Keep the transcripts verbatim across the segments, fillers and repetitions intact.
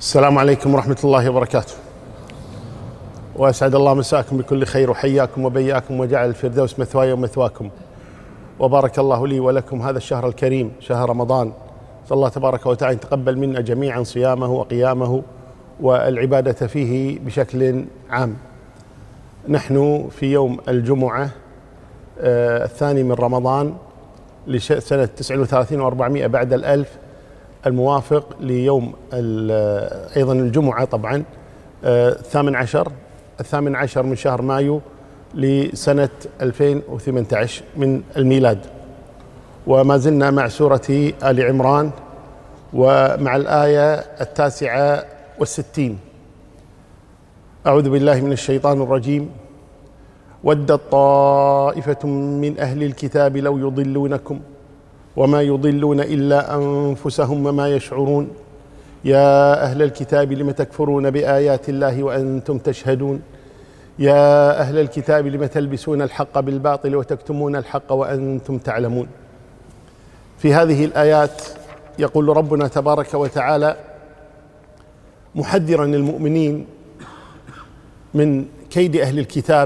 السلام عليكم ورحمة الله وبركاته، وأسعد الله مساكم بكل خير، وحياكم وبياكم وجعل الفردوس مثواي ومثواكم، وبارك الله لي ولكم هذا الشهر الكريم شهر رمضان. صلى الله تبارك وتعالى يتقبل منا جميعا صيامه وقيامه والعبادة فيه بشكل عام. نحن في يوم الجمعة آه الثاني من رمضان لسنة تسعة وثلاثين وأربعمائة بعد الألف، الموافق ليوم أيضا الجمعة طبعا الثامن عشر الثامن عشر من شهر مايو لسنة ألفين وثمانية عشر من الميلاد. وما زلنا مع سورة آل عمران ومع الآية التاسعة والستين. أعوذ بالله من الشيطان الرجيم. ودت طائفة من أهل الكتاب لو يضلونكم وما يضلون إلا أنفسهم وما يشعرون يا أهل الكتاب لم تكفرون بآيات الله وأنتم تشهدون يا أهل الكتاب لم تلبسون الحق بالباطل وتكتمون الحق وأنتم تعلمون. في هذه الآيات يقول ربنا تبارك وتعالى محذرا المؤمنين من كيد أهل الكتاب،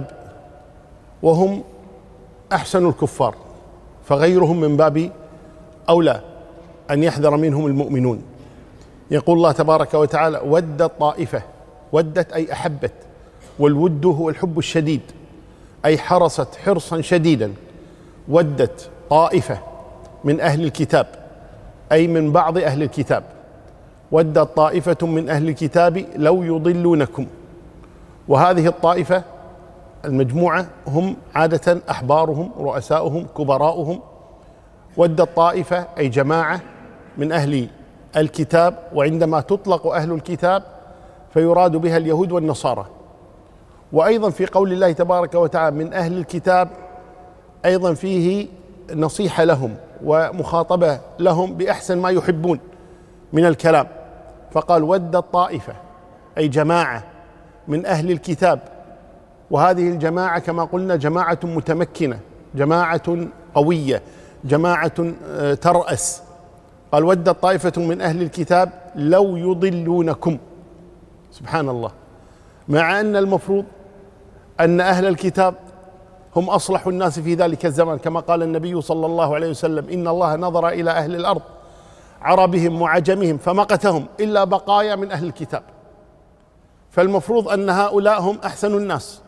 وهم أحسن الكفار، فغيرهم من باب أولى أن يحذر منهم المؤمنون. يقول الله تبارك وتعالى ودت طائفة، ودت أي أحبت، والود هو الحب الشديد، أي حرصت حرصا شديدا. ودت طائفة من أهل الكتاب أي من بعض أهل الكتاب. ودت طائفة من أهل الكتاب لو يضلونكم، وهذه الطائفة المجموعة هم عادة أحبارهم رؤساؤهم كبراؤهم. ودت طائفة أي جماعة من أهل الكتاب، وعندما تطلق أهل الكتاب فيراد بها اليهود والنصارى. وأيضا في قول الله تبارك وتعالى من أهل الكتاب أيضا فيه نصيحة لهم ومخاطبة لهم بأحسن ما يحبون من الكلام، فقال ودت طائفة أي جماعة من أهل الكتاب، وهذه الجماعة كما قلنا جماعة متمكنة، جماعة قوية، جماعة ترأس. قال ودت طائفة من أهل الكتاب لو يضلونكم. سبحان الله، مع أن المفروض أن أهل الكتاب هم أصلح الناس في ذلك الزمان، كما قال النبي صلى الله عليه وسلم إن الله نظر إلى أهل الأرض عربهم وعجمهم فمقتهم إلا بقايا من أهل الكتاب، فالمفروض أن هؤلاء هم أحسن الناس،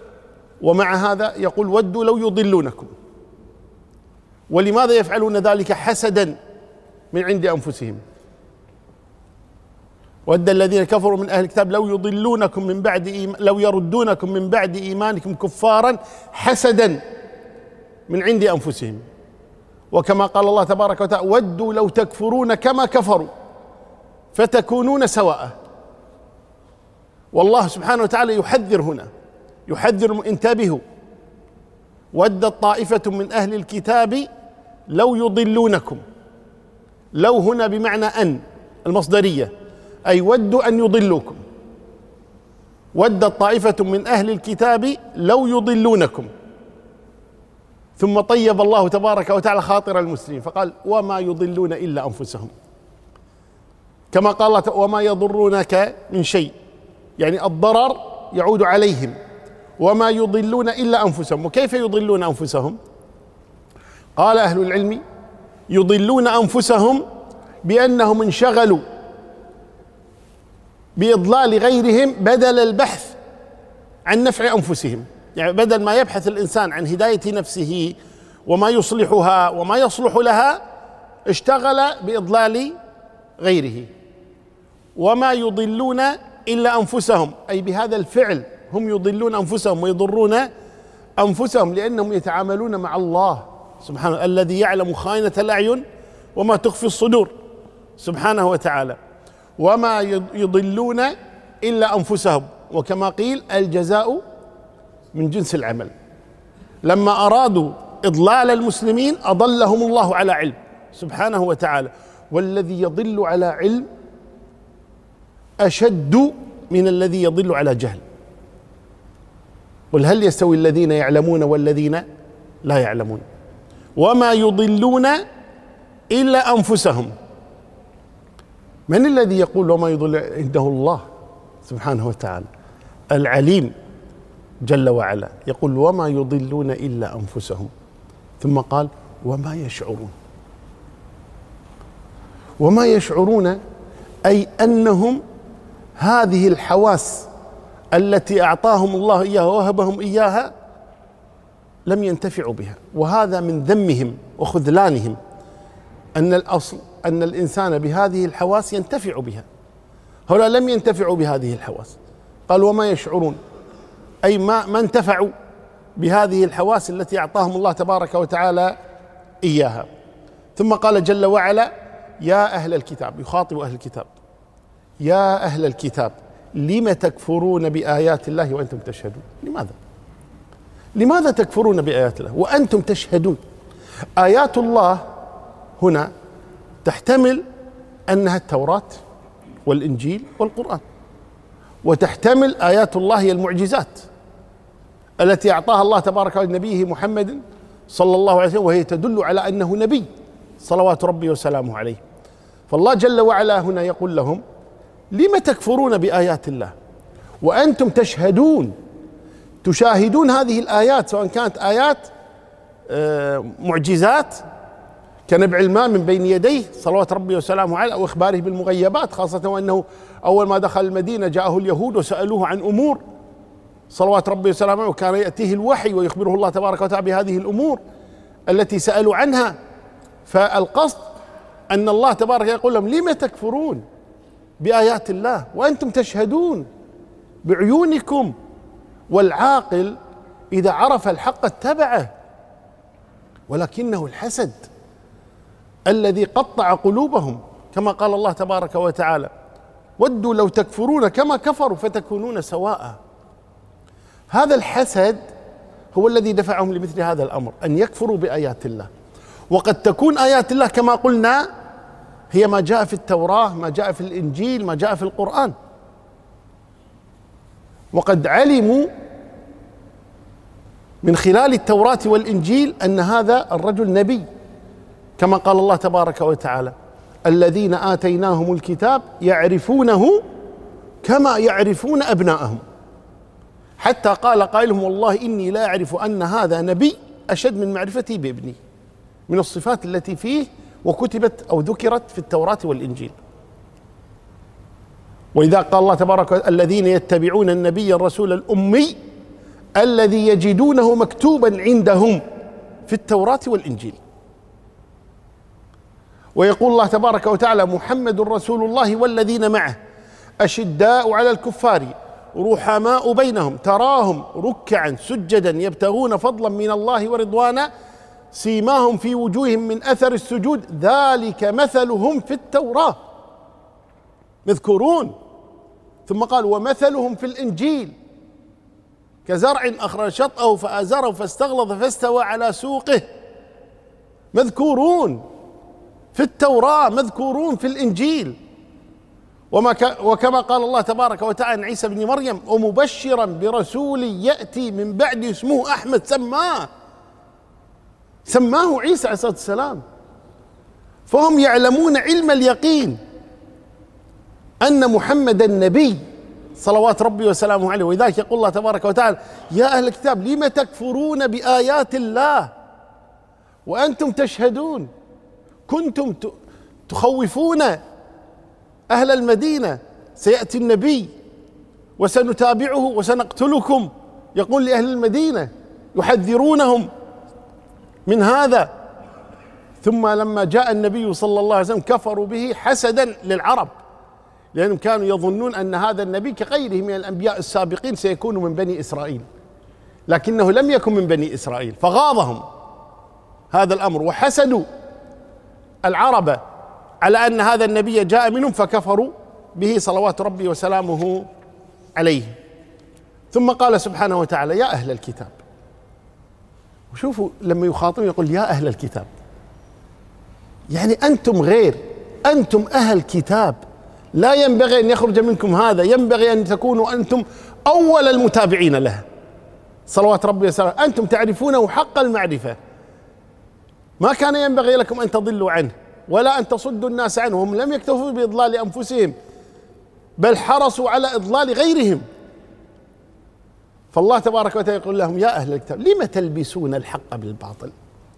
ومع هذا يقول ودوا لو يضلونكم. ولماذا يفعلون ذلك؟ حسدا من عند أنفسهم. ود الذين كفروا من أهل الكتاب لو يضلونكم من بعد إيمان لو يردونكم من بعد إيمانكم كفارا حسدا من عند أنفسهم. وكما قال الله تبارك وتعالى ودوا لو تكفرون كما كفروا فتكونون سواء. والله سبحانه وتعالى يحذر هنا، يحذر انتبهوا. ودت طائفة من أهل الكتاب لو يضلونكم. لو هنا بمعنى أن المصدرية، أي ودوا أن يضلوكم. ودت طائفة من أهل الكتاب لو يضلونكم، ثم طيب الله تبارك وتعالى خاطر المسلمين فقال وما يضلون إلا أنفسهم، كما قال الله وما يضرونك من شيء، يعني الضرر يعود عليهم، وما يضلون إلا أنفسهم. وكيف يضلون أنفسهم؟ قال أهل العلم يضلون أنفسهم بأنهم انشغلوا بإضلال غيرهم بدل البحث عن نفع أنفسهم. يعني بدل ما يبحث الإنسان عن هداية نفسه وما يصلحها وما يصلح لها، اشتغل بإضلال غيره. وما يضلون إلا أنفسهم، أي بهذا الفعل هم يضلون أنفسهم ويضرون أنفسهم، لأنهم يتعاملون مع الله سبحانه الذي يعلم خائنة الأعين وما تخفي الصدور سبحانه وتعالى. وما يضلون إلا أنفسهم، وكما قيل الجزاء من جنس العمل. لما أرادوا إضلال المسلمين أضلهم الله على علم سبحانه وتعالى، والذي يضل على علم أشد من الذي يضل على جهل. قل هل يستوي الذين يعلمون والذين لا يعلمون. وما يضلون إلا أنفسهم. من الذي يقول وما يضل عنده؟ الله سبحانه وتعالى العليم جل وعلا يقول وما يضلون إلا أنفسهم، ثم قال وما يشعرون. وما يشعرون أي أنهم هذه الحواس التي أعطاهم الله إياها ووهبهم إياها لم ينتفعوا بها، وهذا من ذمهم وخذلانهم، أن الأصل أن الإنسان بهذه الحواس ينتفع بها، هؤلاء لم ينتفعوا بهذه الحواس. قال وما يشعرون أي ما ما انتفعوا بهذه الحواس التي أعطاهم الله تبارك وتعالى إياها. ثم قال جل وعلا يا أهل الكتاب، يخاطب أهل الكتاب، يا أهل الكتاب لم تكفرون بآيات الله وأنتم تشهدون؟ لماذا؟ لماذا تكفرون بآيات الله وأنتم تشهدون؟ آيات الله هنا تحتمل أنها التوراة والإنجيل والقرآن، وتحتمل آيات الله هي المعجزات التي أعطاها الله تبارك وتعالى لنبيه محمد صلى الله عليه وسلم، وهي تدل على أنه نبي صلوات ربي وسلامه عليه. فالله جل وعلا هنا يقول لهم لم تكفرون بآيات الله وأنتم تشهدون، تشاهدون هذه الآيات، سواء كانت آيات معجزات كنبع الماء من بين يديه صلوات ربي وسلامه عليه، أو إخباره بالمغيبات، خاصة وأنه أول ما دخل المدينة جاءه اليهود وسألوه عن أمور صلوات ربي وسلامه عليه، وكان يأتيه الوحي ويخبره الله تبارك وتعالى بهذه الأمور التي سألوا عنها. فالقصد أن الله تبارك يقول لهم لم تكفرون بآيات الله وأنتم تشهدون بعيونكم. والعاقل إذا عرف الحق اتبعه، ولكنه الحسد الذي قطع قلوبهم، كما قال الله تبارك وتعالى ودوا لو تكفرون كما كفروا فتكونون سواء. هذا الحسد هو الذي دفعهم لمثل هذا الأمر، أن يكفروا بآيات الله. وقد تكون آيات الله كما قلنا هي ما جاء في التوراة، ما جاء في الإنجيل، ما جاء في القرآن، وقد علموا من خلال التوراة والإنجيل أن هذا الرجل نبي، كما قال الله تبارك وتعالى الذين آتيناهم الكتاب يعرفونه كما يعرفون أبناءهم، حتى قال قائلهم والله إني لا أعرف أن هذا نبي أشد من معرفتي بابني، من الصفات التي فيه وكتبت أو ذكرت في التوراة والإنجيل. وإذا قال الله تبارك وتعالى الذين يتبعون النبي الرسول الأمي الذي يجدونه مكتوبا عندهم في التوراة والإنجيل. ويقول الله تبارك وتعالى محمد رسول الله والذين معه أشداء على الكفار رحماء بينهم تراهم ركعا سجدا يبتغون فضلا من الله ورضوانا سيماهم في وجوههم من أثر السجود ذلك مثلهم في التوراة مذكورون. ثم قال ومثلهم في الإنجيل كزرع أخرج شطأه فآزره فاستغلظ فاستوى على سوقه، مذكورون في التوراة، مذكورون في الإنجيل. وما ك... وكما قال الله تبارك وتعالى عن عيسى بن مريم ومبشرا برسول يأتي من بعد اسمه أحمد، سماه سماه عيسى عليه الصلاة والسلام. فهم يعلمون علم اليقين أن محمد النبي صلوات ربي وسلامه عليه. ولذلك يقول الله تبارك وتعالى يا أهل الكتاب لم تكفرون بآيات الله وأنتم تشهدون، كنتم تخوفون أهل المدينة سيأتي النبي وسنتابعه وسنقتلكم، يقول لأهل المدينة يحذرونهم من هذا. ثم لما جاء النبي صلى الله عليه وسلم كفروا به حسدا للعرب، لأنهم كانوا يظنون أن هذا النبي كغيره من الأنبياء السابقين سيكون من بني إسرائيل، لكنه لم يكن من بني إسرائيل، فغاضهم هذا الأمر وحسدوا العرب على أن هذا النبي جاء منهم فكفروا به صلوات ربي وسلامه عليه. ثم قال سبحانه وتعالى يا أهل الكتاب. وشوفوا لما يخاطب يقول يا أهل الكتاب، يعني أنتم غير، أنتم أهل كتاب، لا ينبغي أن يخرج منكم هذا، ينبغي أن تكونوا أنتم أول المتابعين له صلوات ربي وسلامه، أنتم تعرفونه حق المعرفة، ما كان ينبغي لكم أن تضلوا عنه ولا أن تصدوا الناس عنه. هم لم يكتفوا بإضلال أنفسهم بل حرصوا على إضلال غيرهم. فالله تبارك وتعالى يقول لهم يا أهل الكتاب لم تلبسون الحق بالباطل.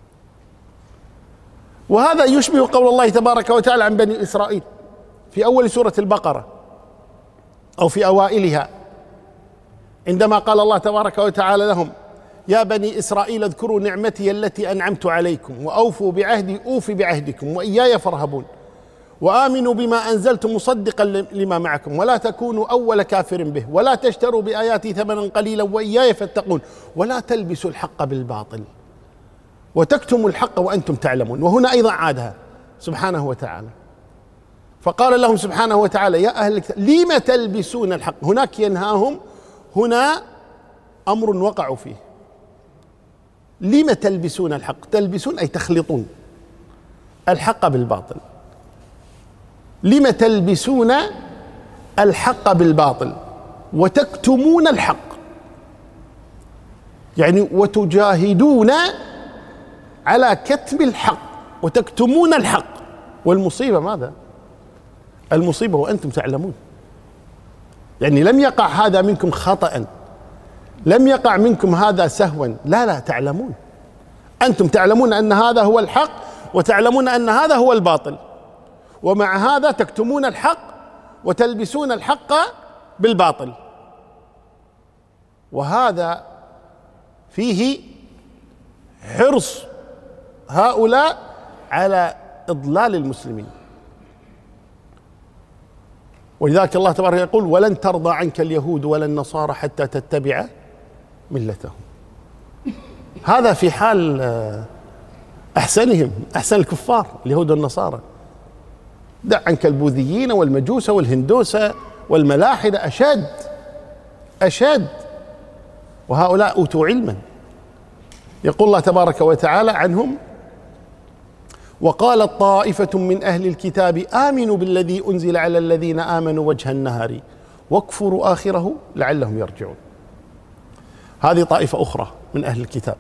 وهذا يشبه قول الله تبارك وتعالى عن بني إسرائيل في أول سورة البقرة أو في أوائلها، عندما قال الله تبارك وتعالى لهم يا بني إسرائيل اذكروا نعمتي التي أنعمت عليكم وأوفوا بعهدي أوف بعهدكم وإياي فارهبون وآمنوا بما أنزلت مصدقا لما معكم ولا تكونوا أول كافر به ولا تشتروا بآياتي ثمنا قليلا وإياي فاتقون ولا تلبسوا الحق بالباطل وتكتموا الحق وأنتم تعلمون. وهنا أيضا عادها سبحانه وتعالى فقال لهم سبحانه وتعالى يا أهل الكتاب لم تلبسون الحق. هناك ينهاهم، هنا أمر وقعوا فيه. لم تلبسون الحق؟ تلبسون أي تخلطون الحق بالباطل. لم تلبسون الحق بالباطل وتكتمون الحق، يعني وتجاهدون على كتم الحق وتكتمون الحق. والمصيبة ماذا؟ المصيبة وأنتم تعلمون، يعني لم يقع هذا منكم خطأ، لم يقع منكم هذا سهوا، لا لا تعلمون، أنتم تعلمون أن هذا هو الحق وتعلمون أن هذا هو الباطل، ومع هذا تكتمون الحق وتلبسون الحق بالباطل. وهذا فيه حرص هؤلاء على إضلال المسلمين. ولذلك الله تبارك يقول ولن ترضى عنك اليهود ولا النصارى حتى تتبع ملتهم. هذا في حال أحسنهم، أحسن الكفار اليهود والنصارى. دع عنك البوذيين والمجوس والهندوسة والملاحدة، أشد أشد، وهؤلاء أوتوا علما. يقول الله تبارك وتعالى عنهم وقالت طائفة من أهل الكتاب آمنوا بالذي أنزل على الذين آمنوا وجه النهار واكفروا آخره لعلهم يرجعون. هذه طائفة أخرى من أهل الكتاب.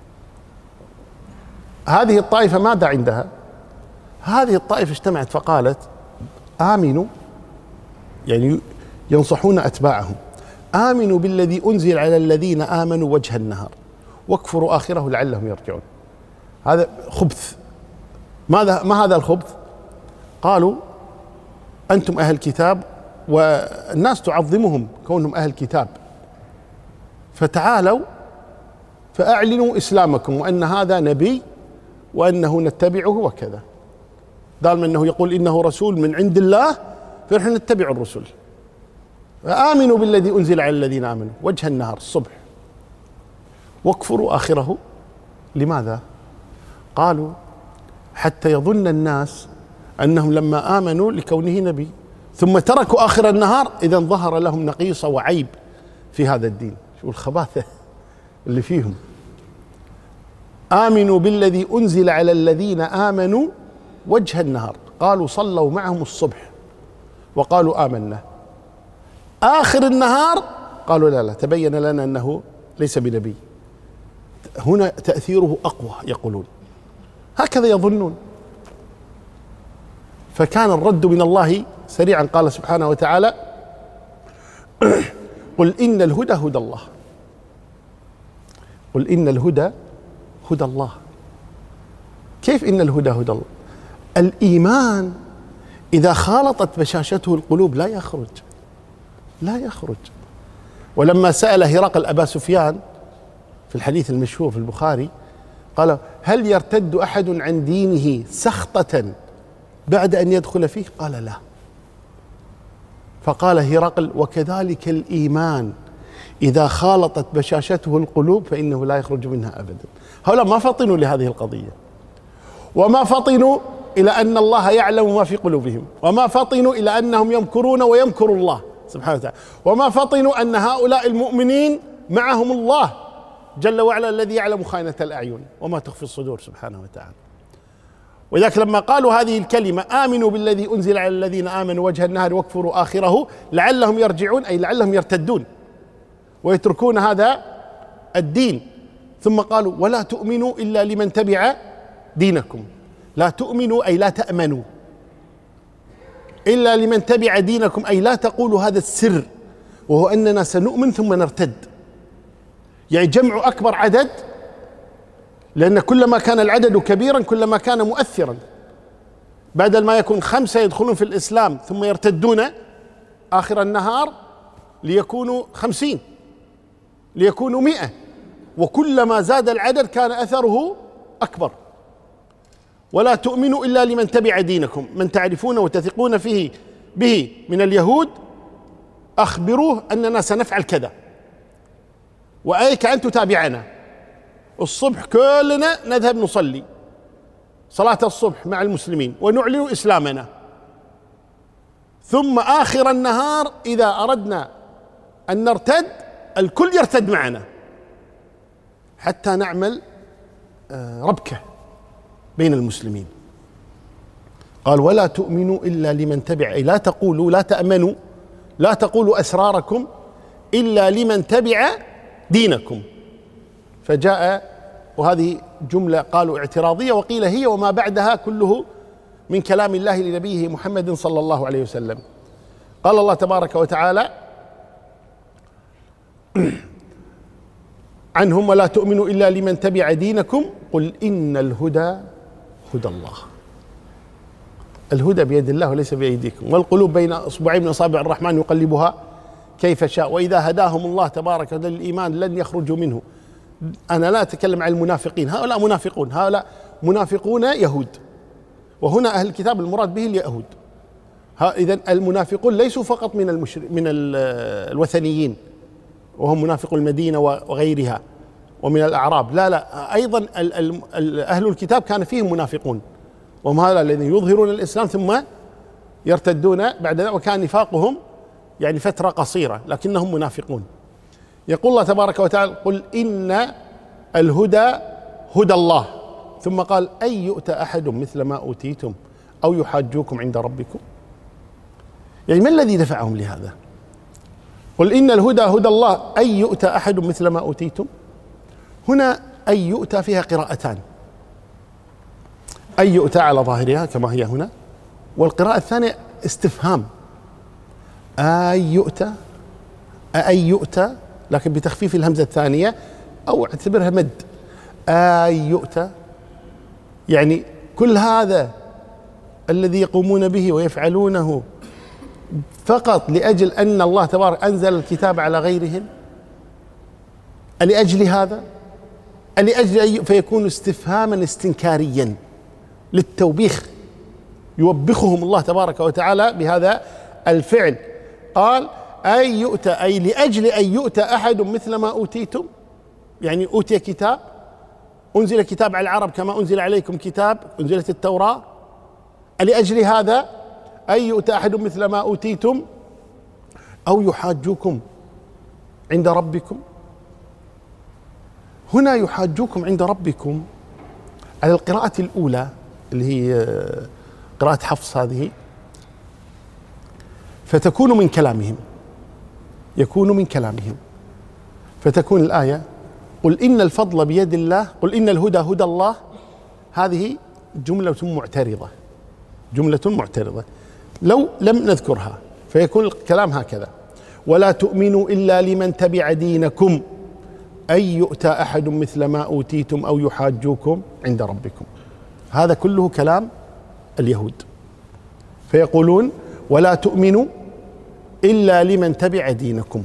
هذه الطائفة ماذا عندها؟ هذه الطائفة اجتمعت فقالت آمنوا، يعني ينصحون أتباعهم، آمنوا بالذي أنزل على الذين آمنوا وجه النهار واكفروا آخره لعلهم يرجعون. هذا خبث. ماذا ما هذا الخبث؟ قالوا أنتم أهل كتاب والناس تعظمهم كونهم أهل كتاب، فتعالوا فأعلنوا إسلامكم وأن هذا نبي وأنه نتبعه وكذا. دائما أنه يقول إنه رسول من عند الله فنحن نتبع الرسل. فآمنوا بالذي أنزل على الذين آمنوا وجه النهار الصبح واكفروا آخره. لماذا؟ قالوا حتى يظن الناس أنهم لما آمنوا لكونه نبي ثم تركوا آخر النهار إذا ظهر لهم نقيصة وعيب في هذا الدين. شو الخباثة اللي فيهم. آمنوا بالذي أنزل على الذين آمنوا وجه النهار، قالوا صلوا معهم الصبح وقالوا آمنا. آخر النهار قالوا لا لا تبين لنا أنه ليس بنبي. هنا تأثيره أقوى يقولون، هكذا يظنون. فكان الرد من الله سريعا، قال سبحانه وتعالى قل إن الهدى هدى الله. قل إن الهدى هدى الله. كيف إن الهدى هدى الله؟ الإيمان إذا خالطت بشاشته القلوب لا يخرج لا يخرج. ولما سأل هرقل أبا سفيان في الحديث المشهور في البخاري قال هل يرتد أحد عن دينه سخطة بعد أن يدخل فيه؟ قال لا. فقال هرقل وكذلك الإيمان إذا خالطت بشاشته القلوب فإنه لا يخرج منها أبدا. هؤلاء ما فطنوا لهذه القضية، وما فطنوا إلى أن الله يعلم ما في قلوبهم، وما فطنوا إلى أنهم يمكرون ويمكر الله سبحانه وتعالى، وما فطنوا أن هؤلاء المؤمنين معهم الله جل وعلا الذي يعلم خائنة الأعين وما تخفي الصدور سبحانه وتعالى. ولذلك لما قالوا هذه الكلمة آمنوا بالذي أنزل على الذين آمنوا وجه النهار واكفروا آخره لعلهم يرجعون، أي لعلهم يرتدون ويتركون هذا الدين. ثم قالوا ولا تؤمنوا إلا لمن تبع دينكم، لا تؤمنوا أي لا تأمنوا إلا لمن تبع دينكم، أي لا تقولوا هذا السر وهو أننا سنؤمن ثم نرتد. يعني جمع أكبر عدد، لأن كلما كان العدد كبيرا كلما كان مؤثرا. بدل ما يكون خمسة يدخلون في الإسلام ثم يرتدون آخر النهار ليكونوا خمسين، ليكونوا مئة، وكلما زاد العدد كان أثره أكبر. ولا تؤمنوا إلا لمن تبع دينكم، من تعرفون وتثقون فيه به من اليهود أخبروه أننا سنفعل كذا، وأيك أن تتابعنا. الصبح كلنا نذهب نصلي صلاة الصبح مع المسلمين ونعلن إسلامنا، ثم آخر النهار إذا أردنا أن نرتد الكل يرتد معنا حتى نعمل ربكة بين المسلمين. قال ولا تؤمنوا إلا لمن تبع، أي لا تقولوا، لا تأمنوا، لا تقولوا أسراركم إلا لمن تبع دينكم. فجاء، وهذه جملة قالوا اعتراضية، وقيل هي وما بعدها كله من كلام الله لنبيه محمد صلى الله عليه وسلم. قال الله تبارك وتعالى عنهم ولا تؤمنوا إلا لمن تبع دينكم قل إن الهدى هدى الله. الهدى بيد الله وليس بأيديكم، والقلوب بين أصبعين من أصابع الرحمن يقلبها كيف شاء، وإذا هداهم الله تبارك وتعالى للإيمان لن يخرجوا منه. أنا لا أتكلم عن المنافقين، هؤلاء منافقون، هؤلاء منافقون يهود، وهنا أهل الكتاب المراد به اليهود. إذن المنافقون ليسوا فقط من المشر... من الوثنيين وهم منافقو المدينة وغيرها ومن الأعراب، لا لا، أيضا أهل الكتاب كان فيهم منافقون، وهم هؤلاء الذين يظهرون الإسلام ثم يرتدون بعد ذلك، وكان نفاقهم يعني فترة قصيرة لكنهم منافقون. يقول الله تبارك وتعالى قل إن الهدى هدى الله، ثم قال أن يؤتى أحد مثل ما أوتيتم أو يحاجوكم عند ربكم. يعني ما الذي دفعهم لهذا؟ قل إن الهدى هدى الله أن يؤتى أحد مثل ما أوتيتم. هنا أن يؤتى فيها قراءتان، أن يؤتى على ظاهرها كما هي هنا، والقراءة الثانية استفهام، أن يؤتى، أن يؤتى لكن بتخفيف الهمزة الثانية، أو اعتبرها مد، أن يؤتى. يعني كل هذا الذي يقومون به ويفعلونه فقط لأجل أن الله تبارك أنزل الكتاب على غيرهم، لأجل هذا، لأجل فيكون استفهاما استنكاريا للتوبيخ، يوبخهم الله تبارك وتعالى بهذا الفعل. قال أن يؤتى، أي لأجل أن يؤتى أحد مثل ما أوتيتم، يعني أوتي كتاب، أنزل كتاب على العرب كما أنزل عليكم كتاب، أنزلت التوراة، لأجل هذا أن يؤتى أحد مثل ما أوتيتم أو يحاجوكم عند ربكم. هنا يحاجوكم عند ربكم على القراءة الأولى اللي هي قراءة حفص هذه، فتكون من كلامهم، يكون من كلامهم، فتكون الآية قل إن الفضل بيد الله، قل إن الهدى هدى الله. هذه جملة معترضة، جملة معترضة لو لم نذكرها فيكون الكلام هكذا: ولا تؤمنوا إلا لمن تبع دينكم أن يؤتى أحد مثل ما أوتيتم أو يحاجوكم عند ربكم. هذا كله كلام اليهود، فيقولون ولا تؤمنوا إلا لمن تبع دينكم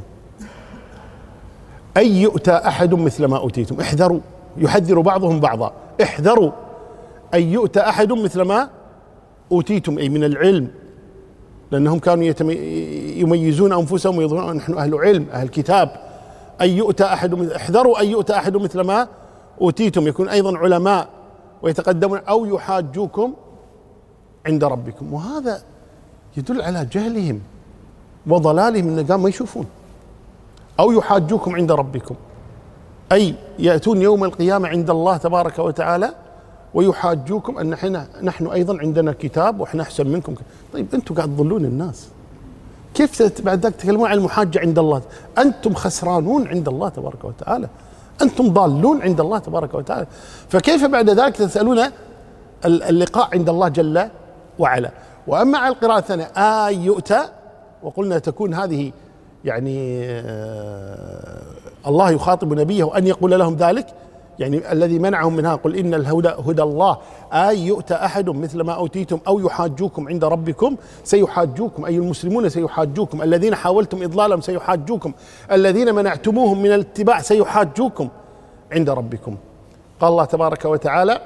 أن يؤتى أحد مثل ما أوتيتم. احذروا، يحذر بعضهم بعضا، احذروا أن يؤتى أحد مثل ما أوتيتم، أي من العلم، لأنهم كانوا يميزون أنفسهم ويظنون نحن أهل علم أهل كتاب. أن يؤتى أحد، احذروا أن يؤتى أحد مثل ما أوتيتم، يكون أيضا علماء ويتقدمون، أو يحاجوكم عند ربكم. وهذا يدل على جهلهم وضلالهم، إن قام ما يشوفون. أو يحاجوكم عند ربكم، أي يأتون يوم القيامة عند الله تبارك وتعالى ويحاجوكم أن نحن نحن أيضا عندنا كتاب وإحنا أحسن منكم. طيب أنتم قاعد تضلون الناس، كيف بعد ذلك تكلمون عن المحاجة عند الله؟ أنتم خسرانون عند الله تبارك وتعالى، أنتم ضالون عند الله تبارك وتعالى، فكيف بعد ذلك تسألون اللقاء عند الله جل وعلا. وأما على القراءة الثانية آي يؤتى، وقلنا تكون هذه يعني آه الله يخاطب نبيه أن يقول لهم ذلك، يعني الذي منعهم منها قل إن الهدى هدى الله آي يؤتى أحد مثل ما أوتيتم أو يحاجوكم عند ربكم. سيحاجوكم أي المسلمون سيحاجوكم، الذين حاولتم إضلالهم سيحاجوكم، الذين منعتموهم من الاتباع سيحاجوكم عند ربكم. قال الله تبارك وتعالى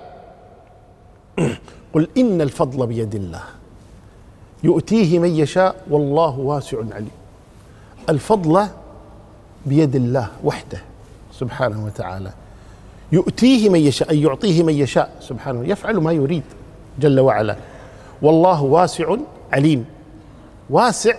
قل إن الفضل بيد الله يؤتيه من يشاء والله واسع عليم. الفضل بيد الله وحده سبحانه وتعالى، يؤتيه من يشاء أي يعطيه من يشاء سبحانه، يفعل ما يريد جل وعلا. والله واسع عليم. واسع،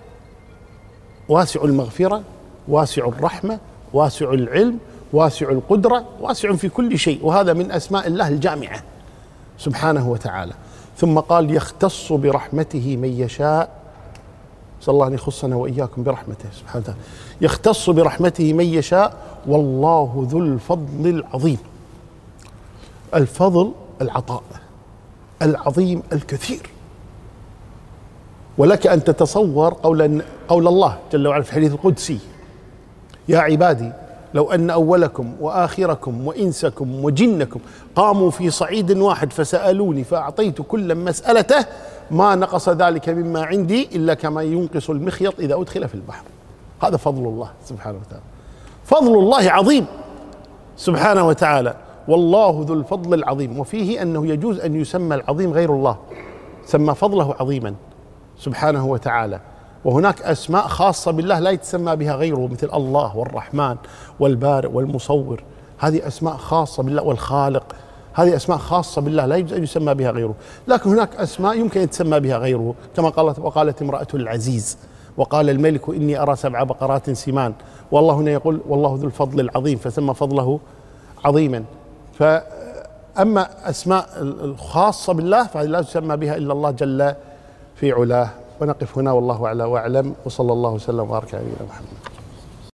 واسع المغفرة، واسع الرحمة، واسع العلم، واسع القدرة، واسع في كل شيء، وهذا من أسماء الله الجامعة سبحانه وتعالى. ثم قال يختص برحمته من يشاء، نسأل الله أن يخصنا وإياكم برحمته سبحانه وتعالى. يختص برحمته من يشاء والله ذو الفضل العظيم. الفضل العطاء العظيم الكثير. ولك أن تتصور قول قول الله جل وعلا في الحديث القدسي يا عبادي لو أن أولكم وآخركم وإنسكم وجنكم قاموا في صعيد واحد فسألوني فأعطيت كل مسألته ما نقص ذلك مما عندي إلا كما ينقص المخيط إذا أدخل في البحر. هذا فضل الله سبحانه وتعالى. فضل الله عظيم سبحانه وتعالى. والله ذو الفضل العظيم. وفيه أنه يجوز أن يسمى العظيم غير الله، سمى فضله عظيما سبحانه وتعالى. وهناك أسماء خاصة بالله لا يتسمى بها غيره، مثل الله والرحمن والبارئ والمصور، هذه أسماء خاصة بالله، والخالق، هذه أسماء خاصة بالله لا يجوز أن يسمى بها غيره. لكن هناك أسماء يمكن أن يتسمى بها غيره، كما قالت وقالت امرأة العزيز وقال الملك إني أرى سبع بقرات سمان، والله هنا يقول والله ذو الفضل العظيم فسمى فضله عظيما. فأما أسماء الخاصة بالله فهذه لا تسمى بها إلا الله جل في علاه. ونقف هنا والله أعلى وأعلم، وصلى الله وسلم وبارك على نبينا محمد.